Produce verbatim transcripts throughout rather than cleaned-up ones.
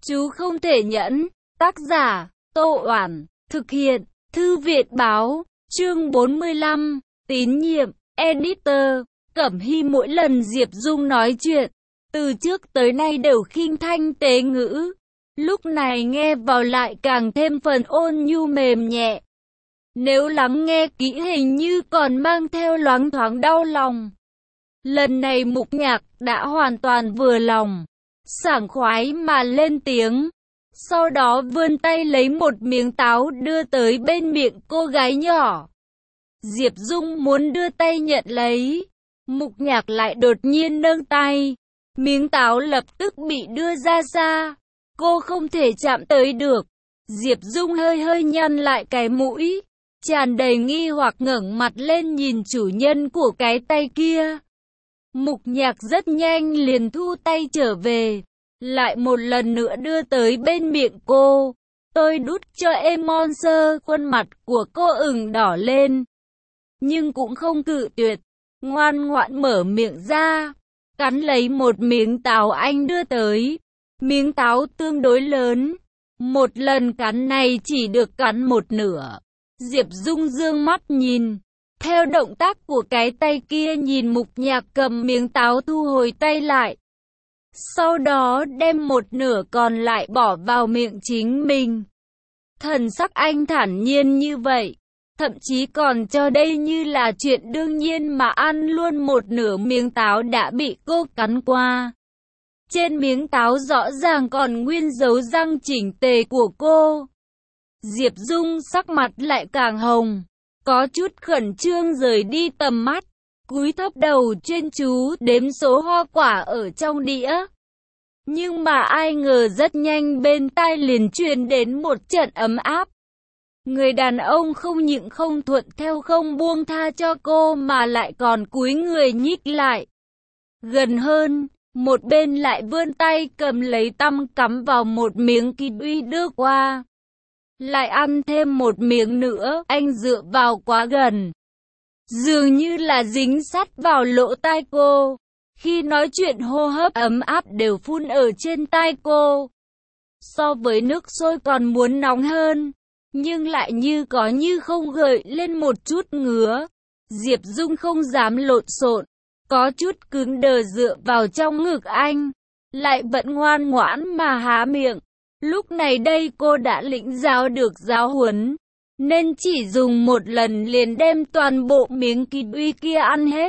Chú không thể nhẫn. Tác giả, Tô Oản. Thực hiện, Thư viện Báo. Chương bốn mươi lăm. Tín nhiệm. Editor. Cẩm Hy mỗi lần Diệp Dung nói chuyện, từ trước tới nay đều khinh thanh tế ngữ. Lúc này nghe vào lại càng thêm phần ôn nhu mềm nhẹ. Nếu lắng nghe kỹ hình như còn mang theo loáng thoáng đau lòng. Lần này Mục Nhạc đã hoàn toàn vừa lòng, sảng khoái mà lên tiếng. Sau đó vươn tay lấy một miếng táo đưa tới bên miệng cô gái nhỏ. Diệp Dung muốn đưa tay nhận lấy. Mục Nhạc lại đột nhiên nâng tay. Miếng táo lập tức bị đưa ra xa. Cô không thể chạm tới được. Diệp Dung hơi hơi nhăn lại cái mũi, tràn đầy nghi hoặc ngẩng mặt lên nhìn chủ nhân của cái tay kia. Mục Nhạc rất nhanh liền thu tay trở về, lại một lần nữa đưa tới bên miệng cô. Tôi đút cho em Monster, khuôn mặt của cô ửng đỏ lên, nhưng cũng không cự tuyệt, ngoan ngoãn mở miệng ra, cắn lấy một miếng táo anh đưa tới. Miếng táo tương đối lớn, một lần cắn này chỉ được cắn một nửa. Diệp Dung dương mắt nhìn, theo động tác của cái tay kia nhìn Mục Nhạc cầm miếng táo thu hồi tay lại. Sau đó đem một nửa còn lại bỏ vào miệng chính mình. Thần sắc anh thản nhiên như vậy, thậm chí còn cho đây như là chuyện đương nhiên mà ăn luôn một nửa miếng táo đã bị cô cắn qua. Trên miếng táo rõ ràng còn nguyên dấu răng chỉnh tề của cô. Diệp Dung sắc mặt lại càng hồng, có chút khẩn trương rời đi tầm mắt, cúi thấp đầu chuyên chú đếm số hoa quả ở trong đĩa. Nhưng mà ai ngờ rất nhanh bên tai liền truyền đến một trận ấm áp. Người đàn ông không nhịn không thuận theo không buông tha cho cô mà lại còn cúi người nhích lại gần hơn, một bên lại vươn tay cầm lấy tăm cắm vào một miếng kiwi đưa qua. Lại ăn thêm một miếng nữa, anh dựa vào quá gần, dường như là dính sát vào lỗ tai cô. Khi nói chuyện hô hấp ấm áp đều phun ở trên tai cô. So với nước sôi còn muốn nóng hơn, nhưng lại như có như không gợi lên một chút ngứa. Diệp Dung không dám lộn xộn, có chút cứng đờ dựa vào trong ngực anh, lại vẫn ngoan ngoãn mà há miệng. Lúc này đây cô đã lĩnh giáo được giáo huấn, nên chỉ dùng một lần liền đem toàn bộ miếng kiwi kia ăn hết.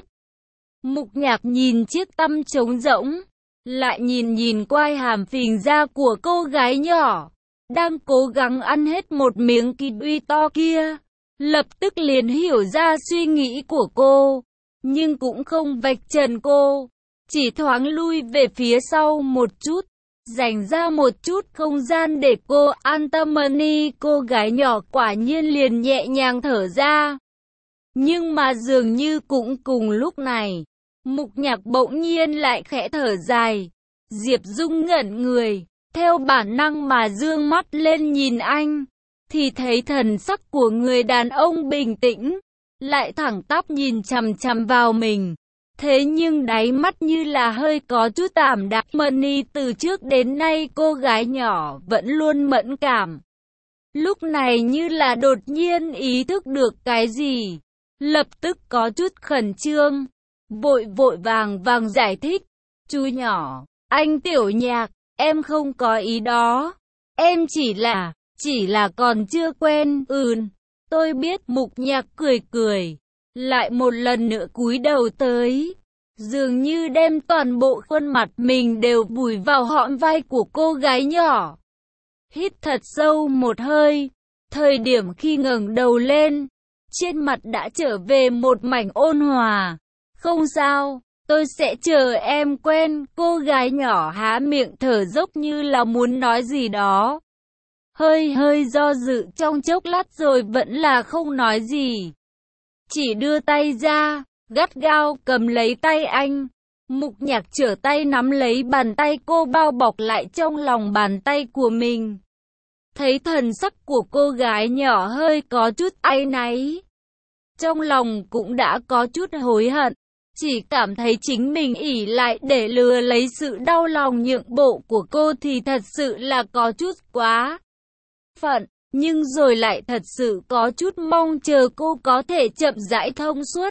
Mục Nhạc nhìn chiếc tăm trống rỗng, lại nhìn nhìn quai hàm phình ra của cô gái nhỏ, đang cố gắng ăn hết một miếng kiwi to kia. Lập tức liền hiểu ra suy nghĩ của cô, nhưng cũng không vạch trần cô, chỉ thoáng lui về phía sau một chút, dành ra một chút không gian để cô an tâm. Money, cô gái nhỏ quả nhiên liền nhẹ nhàng thở ra. Nhưng mà dường như cũng cùng lúc này, Mục Nhạc bỗng nhiên lại khẽ thở dài. Diệp Dung ngẩn người, theo bản năng mà dương mắt lên nhìn anh, thì thấy thần sắc của người đàn ông bình tĩnh, lại thẳng tắp nhìn chằm chằm vào mình. Thế nhưng đáy mắt như là hơi có chút ảm đạm. Money, từ trước đến nay cô gái nhỏ vẫn luôn mẫn cảm. Lúc này như là đột nhiên ý thức được cái gì, lập tức có chút khẩn trương, vội vội vàng vàng giải thích. Chú nhỏ, anh Tiểu Nhạc, em không có ý đó. Em chỉ là, chỉ là còn chưa quen. Ừm, tôi biết. Mục Nhạc cười cười, lại một lần nữa cúi đầu tới, dường như đem toàn bộ khuôn mặt mình đều vùi vào hõm vai của cô gái nhỏ. Hít thật sâu một hơi, thời điểm khi ngẩng đầu lên, trên mặt đã trở về một mảnh ôn hòa. Không sao, tôi sẽ chờ em quen. Cô gái nhỏ há miệng thở dốc như là muốn nói gì đó, hơi hơi do dự trong chốc lát rồi vẫn là không nói gì, chỉ đưa tay ra, gắt gao cầm lấy tay anh. Mục Nhạc trở tay nắm lấy bàn tay cô bao bọc lại trong lòng bàn tay của mình. Thấy thần sắc của cô gái nhỏ hơi có chút áy náy, trong lòng cũng đã có chút hối hận. chỉ cảm thấy chính mình ỷ lại để lừa lấy sự đau lòng nhượng bộ của cô thì thật sự là có chút quá phận, nhưng rồi lại thật sự có chút mong chờ cô có thể chậm rãi thông suốt.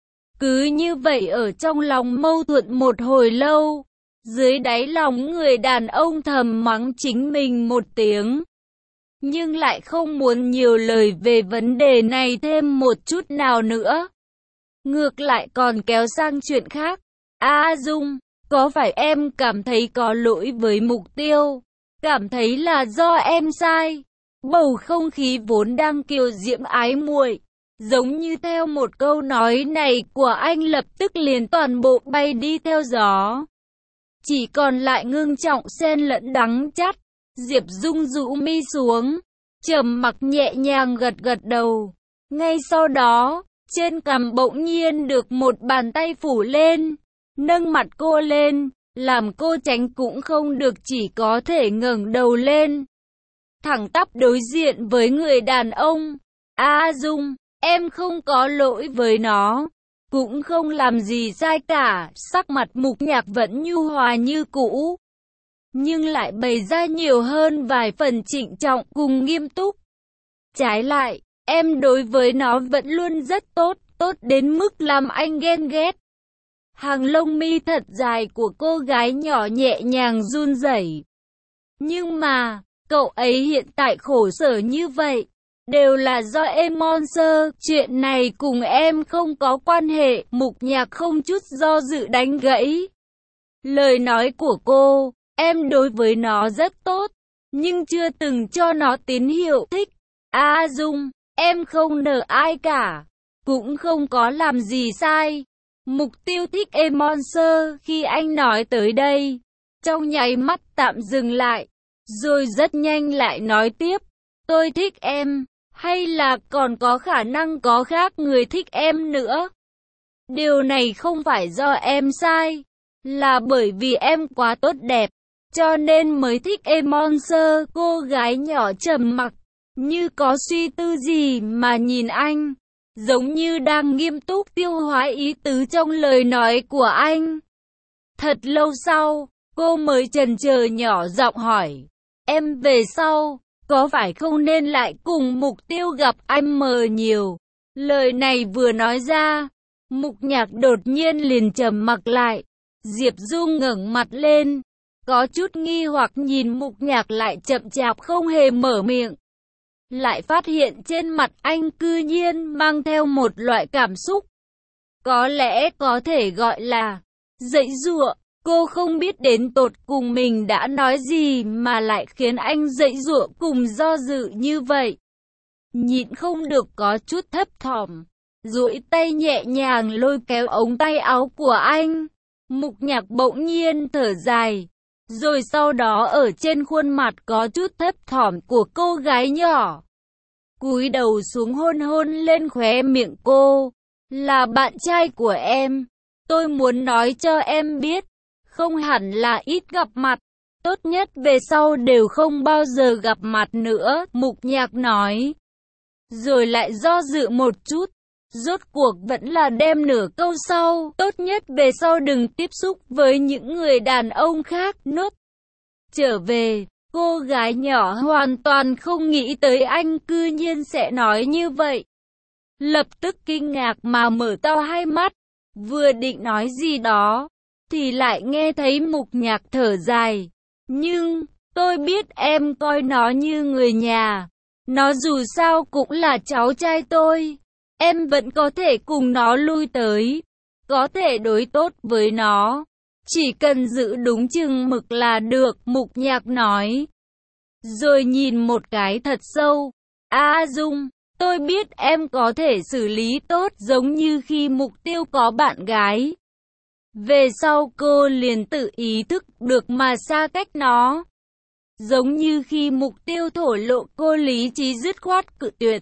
Cứ như vậy ở trong lòng mâu thuẫn một hồi lâu, dưới đáy lòng người đàn ông thầm mắng chính mình một tiếng, nhưng lại không muốn nhiều lời về vấn đề này thêm một chút nào nữa. Ngược lại còn kéo sang chuyện khác. A Dung, có phải em cảm thấy có lỗi với Mục Tiêu? Cảm thấy là do em sai? Bầu không khí vốn đang kiều diễm ái muội, giống như theo một câu nói này của anh lập tức liền toàn bộ bay đi theo gió. Chỉ còn lại ngưng trọng xen lẫn đắng chát. Diệp Dung rũ mi xuống, trầm mặc nhẹ nhàng gật gật đầu. Ngay sau đó, trên cằm bỗng nhiên được một bàn tay phủ lên, nâng mặt cô lên, làm cô tránh cũng không được, chỉ có thể ngẩng đầu lên, thẳng tắp đối diện với người đàn ông. A Dung, em không có lỗi với nó, cũng không làm gì sai cả. Sắc mặt Mục Nhạc vẫn nhu hòa như cũ, nhưng lại bày ra nhiều hơn vài phần trịnh trọng cùng nghiêm túc. Trái lại, em đối với nó vẫn luôn rất tốt, tốt đến mức làm anh ghen ghét. Hàng lông mi thật dài của cô gái nhỏ nhẹ nhàng run rẩy. Nhưng mà, cậu ấy hiện tại khổ sở như vậy, đều là do em Monster, chuyện này cùng em không có quan hệ. Mục Nhạc không chút do dự đánh gãy lời nói của cô. Em đối với nó rất tốt, nhưng chưa từng cho nó tín hiệu thích. A Dung, em không nợ ai cả, cũng không có làm gì sai. Mục Tiêu thích em Monster. Khi anh nói tới đây, trong nháy mắt tạm dừng lại, rồi rất nhanh lại nói tiếp. Tôi thích em, hay là còn có khả năng có khác người thích em nữa. Điều này không phải do em sai, là bởi vì em quá tốt đẹp, cho nên mới thích em Monster. Cô gái nhỏ trầm mặc, như có suy tư gì mà nhìn anh, giống như đang nghiêm túc tiêu hóa ý tứ trong lời nói của anh. Thật lâu sau, cô mới chần chờ nhỏ giọng hỏi, em về sau, có phải không nên lại cùng Mục Tiêu gặp anh mờ nhiều? Lời này vừa nói ra, Mục Nhạc đột nhiên liền trầm mặc lại. Diệp Dung ngẩng mặt lên, có chút nghi hoặc nhìn Mục Nhạc, lại chậm chạp không hề mở miệng. Lại phát hiện trên mặt anh cư nhiên mang theo một loại cảm xúc, có lẽ có thể gọi là giãy giụa. Cô không biết đến tột cùng mình đã nói gì mà lại khiến anh giãy giụa cùng do dự như vậy. Nhịn không được có chút thấp thỏm, duỗi tay nhẹ nhàng lôi kéo ống tay áo của anh. Mục Nhạc bỗng nhiên thở dài, rồi sau đó ở trên khuôn mặt có chút thấp thỏm của cô gái nhỏ, cúi đầu xuống hôn hôn lên khóe miệng cô. Là bạn trai của em, tôi muốn nói cho em biết, không hẳn là ít gặp mặt, tốt nhất về sau đều không bao giờ gặp mặt nữa. Mục Nhạc nói, rồi lại do dự một chút, rốt cuộc vẫn là đem nửa câu sau, tốt nhất về sau đừng tiếp xúc với những người đàn ông khác nốt trở về. Cô gái nhỏ hoàn toàn không nghĩ tới anh cư nhiên sẽ nói như vậy, lập tức kinh ngạc mà mở to hai mắt, vừa định nói gì đó, thì lại nghe thấy Mục Nhạc thở dài. Nhưng, tôi biết em coi nó như người nhà, nó dù sao cũng là cháu trai tôi, em vẫn có thể cùng nó lui tới, có thể đối tốt với nó, chỉ cần giữ đúng chừng mực là được. Mục Nhạc nói, rồi nhìn một cái thật sâu. A Dung, tôi biết em có thể xử lý tốt giống như khi Mục Tiêu có bạn gái. Về sau cô liền tự ý thức được mà xa cách nó. Giống như khi Mục Tiêu thổ lộ cô lý trí dứt khoát cự tuyệt.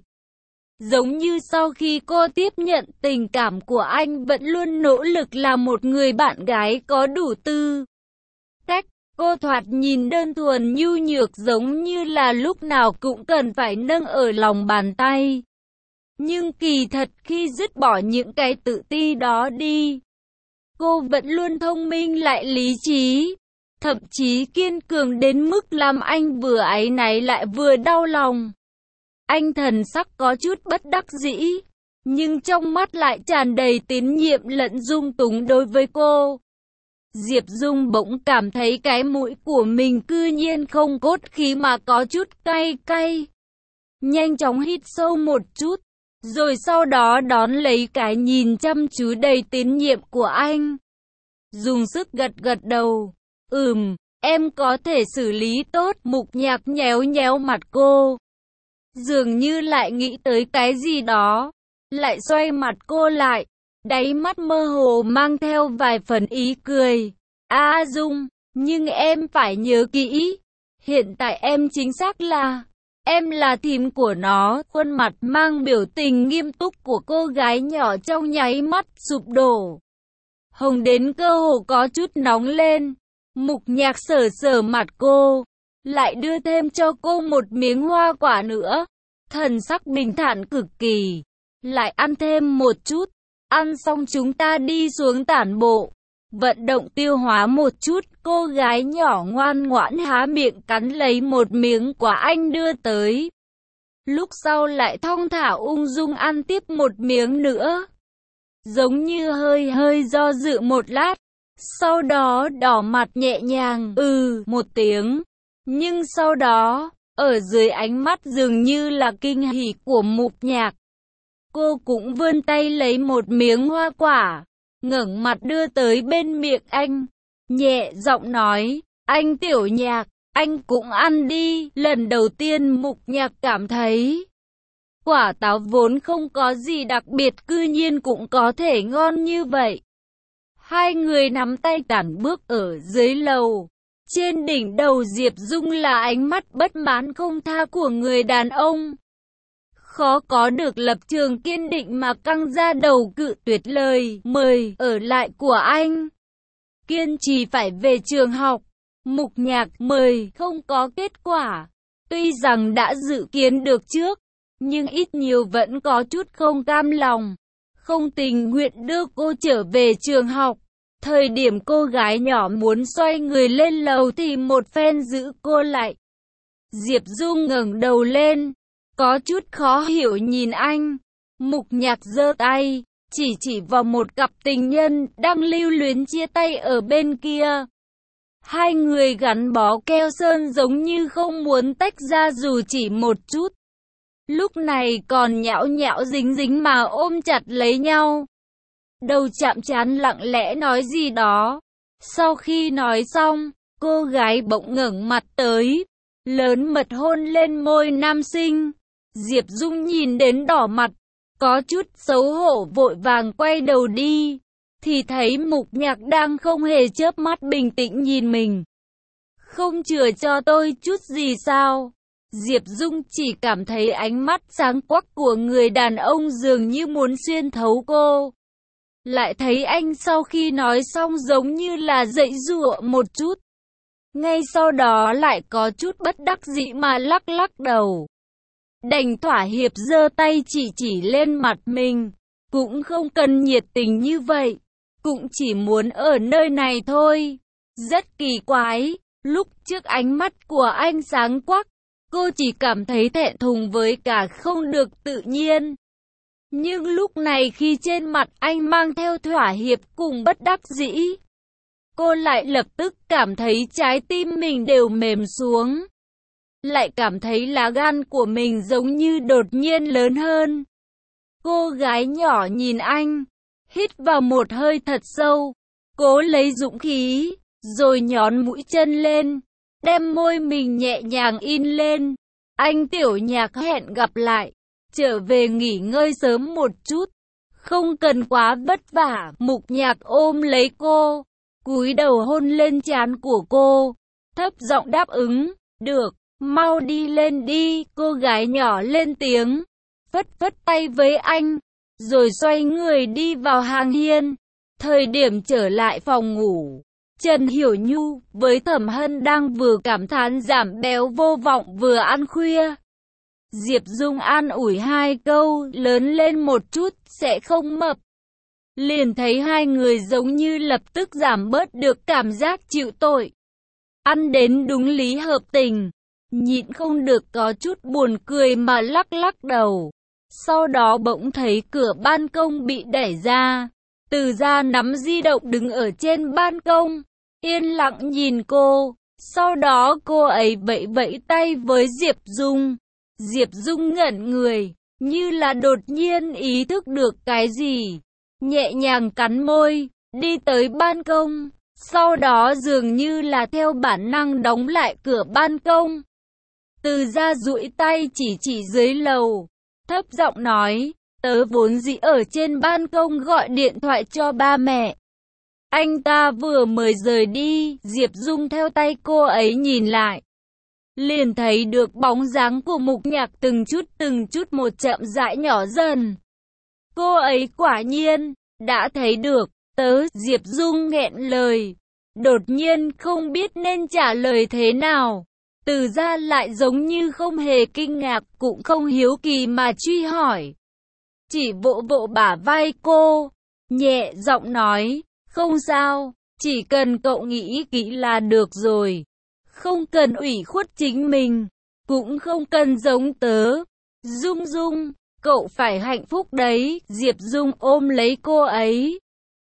Giống như sau khi cô tiếp nhận tình cảm của anh vẫn luôn nỗ lực là một người bạn gái có đủ tư cách. Cô thoạt nhìn đơn thuần nhu nhược, giống như là lúc nào cũng cần phải nâng ở lòng bàn tay. Nhưng kỳ thật khi dứt bỏ những cái tự ti đó đi, cô vẫn luôn thông minh lại lý trí, thậm chí kiên cường đến mức làm anh vừa áy náy lại vừa đau lòng. Anh thần sắc có chút bất đắc dĩ, nhưng trong mắt lại tràn đầy tín nhiệm lẫn dung túng đối với cô. Diệp Dung bỗng cảm thấy cái mũi của mình cư nhiên không cốt khí mà có chút cay cay. Nhanh chóng hít sâu một chút, rồi sau đó đón lấy cái nhìn chăm chú đầy tín nhiệm của anh. Dùng sức gật gật đầu. Ừm, em có thể xử lý tốt. Mục Nhạc nhéo nhéo mặt cô. Dường như lại nghĩ tới cái gì đó, lại xoay mặt cô lại, đáy mắt mơ hồ mang theo vài phần ý cười. A Dung, nhưng em phải nhớ kỹ, hiện tại em chính xác là, em là thím của nó. Khuôn mặt mang biểu tình nghiêm túc của cô gái nhỏ trong nháy mắt sụp đổ. Hồng đến cơ hồ có chút nóng lên. Mục Nhạc sờ sờ mặt cô, lại đưa thêm cho cô một miếng hoa quả nữa. Thần sắc bình thản cực kỳ. Lại ăn thêm một chút. Ăn xong chúng ta đi xuống tản bộ, vận động tiêu hóa một chút. Cô gái nhỏ ngoan ngoãn há miệng cắn lấy một miếng quả anh đưa tới. Lúc sau lại thong thả ung dung ăn tiếp một miếng nữa. Giống như hơi hơi do dự một lát, sau đó đỏ mặt nhẹ nhàng ừ một tiếng. Nhưng sau đó, ở dưới ánh mắt dường như là kinh hỉ của Mục Nhạc, cô cũng vươn tay lấy một miếng hoa quả, ngẩng mặt đưa tới bên miệng anh, nhẹ giọng nói, anh Tiểu Nhạc, anh cũng ăn đi. Lần đầu tiên Mục Nhạc cảm thấy, quả táo vốn không có gì đặc biệt cư nhiên cũng có thể ngon như vậy. Hai người nắm tay tản bước ở dưới lầu. Trên đỉnh đầu Diệp Dung là ánh mắt bất mãn không tha của người đàn ông. Khó có được lập trường kiên định mà căng ra đầu cự tuyệt lời mời ở lại của anh. Kiên trì phải về trường học. Mục Nhạc mời không có kết quả. Tuy rằng đã dự kiến được trước, nhưng ít nhiều vẫn có chút không cam lòng, không tình nguyện đưa cô trở về trường học. Thời điểm cô gái nhỏ muốn xoay người lên lầu thì một phen giữ cô lại. Diệp Dung ngẩng đầu lên, có chút khó hiểu nhìn anh. Mục Nhạc giơ tay, chỉ chỉ vào một cặp tình nhân đang lưu luyến chia tay ở bên kia. Hai người gắn bó keo sơn giống như không muốn tách ra dù chỉ một chút. Lúc này còn nhão nhão dính dính mà ôm chặt lấy nhau. Đầu chạm trán lặng lẽ nói gì đó. Sau khi nói xong, cô gái bỗng ngẩng mặt tới, lớn mật hôn lên môi nam sinh. Diệp Dung nhìn đến đỏ mặt, có chút xấu hổ vội vàng quay đầu đi, thì thấy Mục Nhạc đang không hề chớp mắt bình tĩnh nhìn mình. Không chừa cho tôi chút gì sao? Diệp Dung chỉ cảm thấy ánh mắt sáng quắc của người đàn ông dường như muốn xuyên thấu cô. Lại thấy anh sau khi nói xong giống như là dãy dụa một chút. Ngay sau đó lại có chút bất đắc dĩ mà lắc lắc đầu. Đành thỏa hiệp giơ tay chỉ chỉ lên mặt mình. Cũng không cần nhiệt tình như vậy. Cũng chỉ muốn ở nơi này thôi. Rất kỳ quái. Lúc trước ánh mắt của anh sáng quắc, cô chỉ cảm thấy thẹn thùng với cả không được tự nhiên. Nhưng lúc này khi trên mặt anh mang theo thỏa hiệp cùng bất đắc dĩ, cô lại lập tức cảm thấy trái tim mình đều mềm xuống. Lại cảm thấy lá gan của mình giống như đột nhiên lớn hơn. Cô gái nhỏ nhìn anh, hít vào một hơi thật sâu, cố lấy dũng khí, rồi nhón mũi chân lên, đem môi mình nhẹ nhàng in lên. Anh Tiểu Nhạc, hẹn gặp lại. Trở về nghỉ ngơi sớm một chút, không cần quá vất vả. Mục Nhạc ôm lấy cô, cúi đầu hôn lên trán của cô, thấp giọng đáp ứng. Được, mau đi lên đi. Cô gái nhỏ lên tiếng, phất phất tay với anh, rồi xoay người đi vào hàng hiên. Thời điểm trở lại phòng ngủ, Trần Hiểu Nhu với Thẩm Hân đang vừa cảm thán giảm béo vô vọng vừa ăn khuya. Diệp Dung an ủi hai câu, lớn lên một chút sẽ không mập. liền thấy hai người giống như lập tức giảm bớt được cảm giác chịu tội. Ăn đến đúng lý hợp tình, nhịn không được có chút buồn cười mà lắc lắc đầu. Sau đó bỗng thấy cửa ban công bị đẩy ra. Từ Gia nắm di động đứng ở trên ban công, yên lặng nhìn cô. Sau đó cô ấy vẫy vẫy tay với Diệp Dung. Diệp Dung ngẩn người, như là đột nhiên ý thức được cái gì. Nhẹ nhàng cắn môi, đi tới ban công. Sau đó dường như là theo bản năng đóng lại cửa ban công. Từ Gia duỗi tay chỉ chỉ dưới lầu, thấp giọng nói, tớ vốn dĩ ở trên ban công gọi điện thoại cho ba mẹ. Anh ta vừa mới rời đi. Diệp Dung theo tay cô ấy nhìn lại, liền thấy được bóng dáng của Mục Nhạc từng chút từng chút một chậm rãi nhỏ dần. Cô ấy quả nhiên đã thấy được. Tớ, Diệp Dung nghẹn lời, đột nhiên không biết nên trả lời thế nào. Từ Gia lại giống như không hề kinh ngạc, cũng không hiếu kỳ mà truy hỏi. Chỉ vỗ vỗ bả vai cô, nhẹ giọng nói, không sao, chỉ cần cậu nghĩ kỹ là được rồi. Không cần ủy khuất chính mình, cũng không cần giống tớ. Dung Dung, cậu phải hạnh phúc đấy. Diệp Dung ôm lấy cô ấy,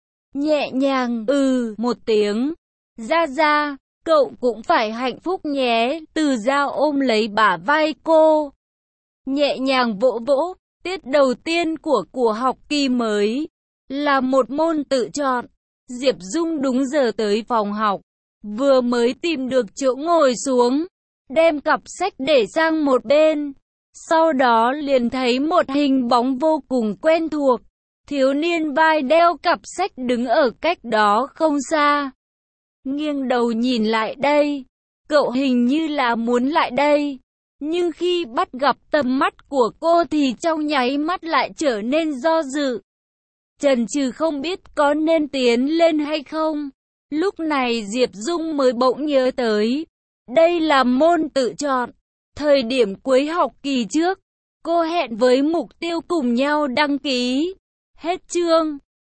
nhẹ nhàng ừ một tiếng. Gia Gia, cậu cũng phải hạnh phúc nhé. Từ Gia ôm lấy bả vai cô, nhẹ nhàng vỗ vỗ. Tiết đầu tiên của của học kỳ mới là một môn tự chọn. Diệp Dung đúng giờ tới phòng học, vừa mới tìm được chỗ ngồi xuống, đem cặp sách để sang một bên. Sau đó liền thấy một hình bóng vô cùng quen thuộc. Thiếu niên vai đeo cặp sách đứng ở cách đó không xa. Nghiêng đầu nhìn lại đây, cậu hình như là muốn lại đây. Nhưng khi bắt gặp tầm mắt của cô thì trong nháy mắt lại trở nên do dự. Chần chừ không biết có nên tiến lên hay không. Lúc này Diệp Dung mới bỗng nhớ tới, đây là môn tự chọn. Thời điểm cuối học kỳ trước, cô hẹn với mục tiêu cùng nhau đăng ký. Hết chương.